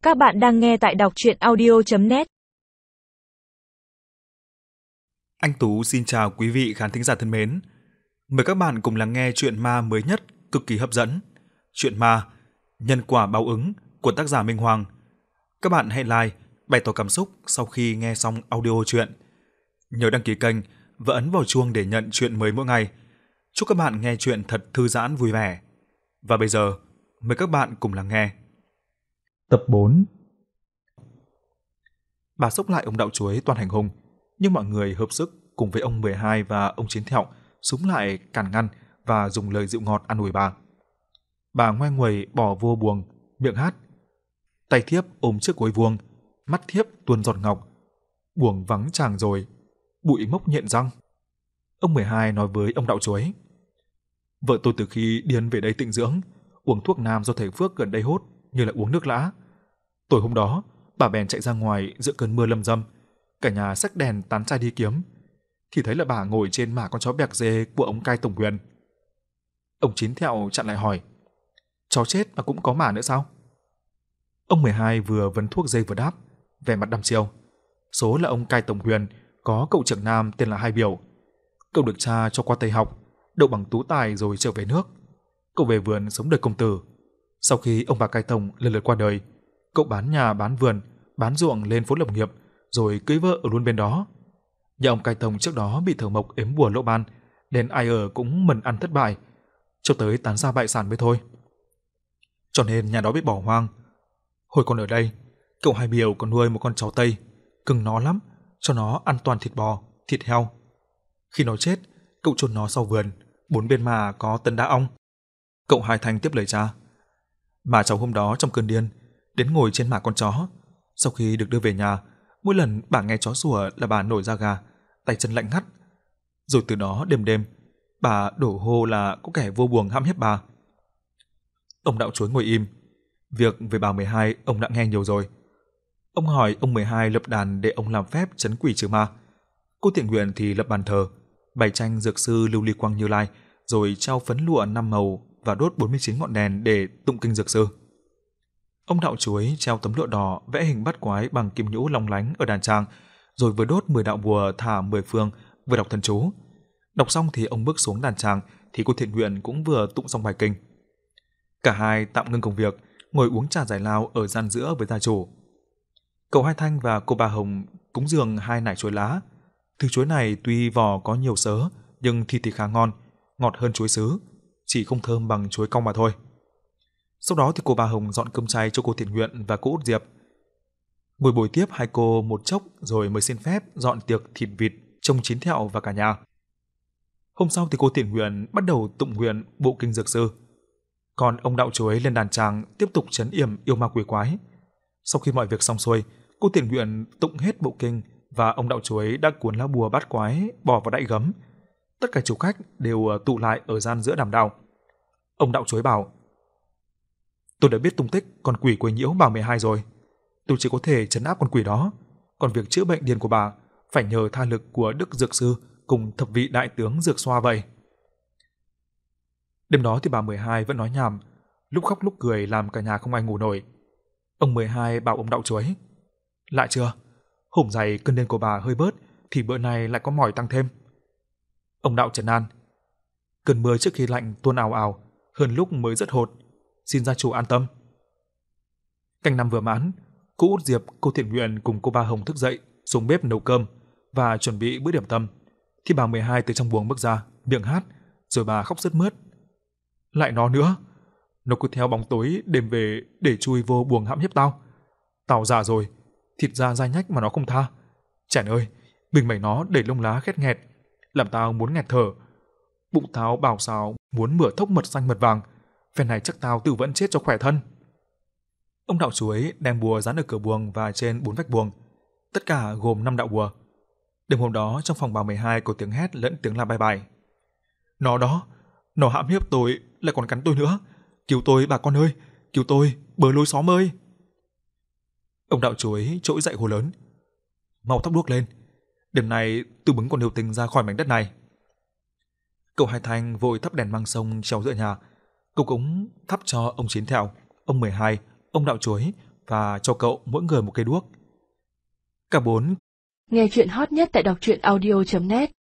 Các bạn đang nghe tại đọc truyện audio.net. Anh Tú xin chào quý vị khán thính giả thân mến. Mời các bạn cùng lắng nghe truyện ma mới nhất cực kỳ hấp dẫn. Truyện ma Nhân quả báo ứng của tác giả Minh Hoàng. Các bạn hãy like, bày tỏ cảm xúc sau khi nghe xong audio truyện. Nhớ đăng ký kênh và ấn vào chuông để nhận truyện mới mỗi ngày. Chúc các bạn nghe truyện thật thư giãn vui vẻ. Và bây giờ, mời các bạn cùng lắng nghe. Tập 4. Bà xúc lại ông đạo chuối toàn hành hung, nhưng mọi người hợp sức cùng với ông 12 và ông Chiến Thẹo súng lại cản ngăn và dùng lời dịu ngọt an ủi bà. Bà ngoe nguẩy bỏ vô buồng, miệng hát. Tay thiếp ôm chiếc gối vuông, mắt thiếp tuôn giọt ngọc. Buồng vắng chàng rồi, bụi mốc nhện răng. Ông 12 nói với ông đạo chuối. Vợ tôi từ khi điên về đây tịnh dưỡng, uống thuốc nam do thầy Phước gần đây hốt như là uống nước lã. Tối hôm đó, bà bèn chạy ra ngoài giữa cơn mưa lâm dâm, cả nhà xách đèn tán chai đi kiếm, thì thấy là bà ngồi trên mả con chó bẹc dê của ông cai tổng quyền. Ông Chín Thẹo chặn lại hỏi, chó chết mà cũng có mả nữa sao? Ông 12 vừa vấn thuốc dây vừa đáp, vẻ mặt đăm chiêu. Số là ông cai tổng quyền có cậu trưởng nam tên là Hai Biểu. Cậu được cha cho qua Tây học, đậu bằng tú tài rồi trở về nước. Cậu về vườn sống đời công tử. Sau khi ông bà cai tổng lần lượt qua đời, cậu bán nhà bán vườn, bán ruộng lên phố lập nghiệp, rồi cưới vợ ở luôn bên đó. Nhà ông cai tổng trước đó bị thờ mộc ếm bùa lỗ ban, nên ai ở cũng mần ăn thất bại, cho tới tán gia bại sản mới thôi. Cho nên nhà đó bị bỏ hoang. Hồi còn ở đây, cậu Hai Biểu còn nuôi một con chó Tây, cưng nó lắm, cho nó ăn toàn thịt bò, thịt heo. Khi nó chết, cậu chôn nó sau vườn, bốn bên mà có tấn đá ong. Cậu Hai Thanh tiếp lời cha. Bà cháu hôm đó trong cơn điên, đến ngồi trên mả con chó. Sau khi được đưa về nhà, mỗi lần bà nghe chó sủa là bà nổi da gà, tay chân lạnh ngắt. Rồi từ đó đêm đêm, bà đổ hô là có kẻ vô buồng hãm hiếp bà. Ông đạo chuối ngồi im. Việc về bà 12 ông đã nghe nhiều rồi. Ông hỏi ông 12 lập đàn để ông làm phép trấn quỷ trừ ma. Cô Thiện Nguyện thì lập bàn thờ, bày tranh dược sư Lưu Ly Quang Như Lai, rồi treo phấn lụa 5 màu và đốt 49 ngọn đèn để tụng kinh dược sư. Ông đạo chuối treo tấm lụa đỏ vẽ hình bắt quái bằng kim nhũ long lánh ở đàn tràng, rồi vừa đốt 10 đạo bùa thả 10 phương, vừa đọc thần chú. Đọc xong thì ông bước xuống đàn tràng, thì cô Thiện Nguyện cũng vừa tụng xong bài kinh. Cả hai tạm ngưng công việc, ngồi uống trà giải lao ở gian giữa với gia chủ. Cậu Hai Thanh và cô Bà Hồng cúng dường 2 nải chuối lá. Thứ chuối này tuy vỏ có nhiều sớ, nhưng thịt thì khá ngon, ngọt hơn chuối sứ, chỉ không thơm bằng chuối cong mà thôi. Sau đó thì cô Bà Hồng dọn cơm chay cho cô Thiện Nguyện và cô Út Diệp. Ngồi bồi tiếp hai cô một chốc rồi mới xin phép dọn tiệc thịt vịt trông Chín Thẹo và cả nhà. Hôm sau thì cô Thiện Nguyện bắt đầu tụng nguyện bộ kinh dược sư. Còn ông đạo chuối lên đàn tràng tiếp tục trấn yểm yêu ma quỷ quái. Sau khi mọi việc xong xuôi, cô Thiện Nguyện tụng hết bộ kinh và ông đạo chuối đã cuốn lá bùa bát quái bỏ vào đậy gấm. Tất cả chủ khách đều tụ lại ở gian giữa đàm đạo. Ông đạo chuối bảo: Tôi đã biết tung tích con quỷ quấy nhiễu bà 12 rồi. Tôi chỉ có thể trấn áp con quỷ đó. Còn việc chữa bệnh điên của bà phải nhờ tha lực của Đức Dược Sư cùng thập vị đại tướng Dược Xoa vậy. Đêm đó thì bà 12 vẫn nói nhảm, lúc khóc lúc cười làm cả nhà không ai ngủ nổi. Ông 12 bảo ông đạo chuối: Lại chưa? Hôm dày cơn điên của bà hơi bớt thì bữa nay lại có mỏi tăng thêm. Ông đạo trấn an: Cơn mưa trước khi lạnh tuôn ào ào, hơn lúc mới rất hột. Xin gia chủ an tâm. Canh năm vừa mãn, cô Út Diệp, cô Thiện Nguyện cùng cô Ba Hồng thức dậy, xuống bếp nấu cơm và chuẩn bị bữa điểm tâm. Thì bà 12 từ trong buồng bước ra, miệng hát, rồi bà khóc sướt mướt. Lại nó nữa, nó cứ theo bóng tối đêm về để chui vô buồng hãm hiếp tao. Tao già rồi, thịt da dai nhách mà nó không tha. Chèn ơi, mình mẩy nó để lông lá khét nghẹt, làm tao muốn nghẹt thở. Bụng tao bảo xào muốn mửa thốc mật xanh mật vàng. Phen này chắc tao tự vẫn chết cho khỏe thân. Ông đạo chuối đem bùa dán ở cửa buồng và trên 4 vách buồng, tất cả gồm 5 đạo bùa. Đêm hôm đó trong phòng bà 12 có tiếng hét lẫn tiếng la bài bài. Nó đó, nó hãm hiếp tôi lại còn cắn tôi nữa. Cứu tôi bà con ơi, cứu tôi, bớ lối xóm ơi. Ông đạo chuối trỗi dậy hô lớn: Mau thắp đuốc lên, đêm nay tôi bứng con yêu tình ra khỏi mảnh đất này. Cậu Hai Thanh vội thắp đèn măng sông treo giữa nhà. Cậu cũng thắp cho ông Chín Thẹo, ông 12, ông đạo chuối và cho cậu mỗi người một cây đuốc. Cả bốn Nghe chuyện hot nhất tại đọc truyện audio.net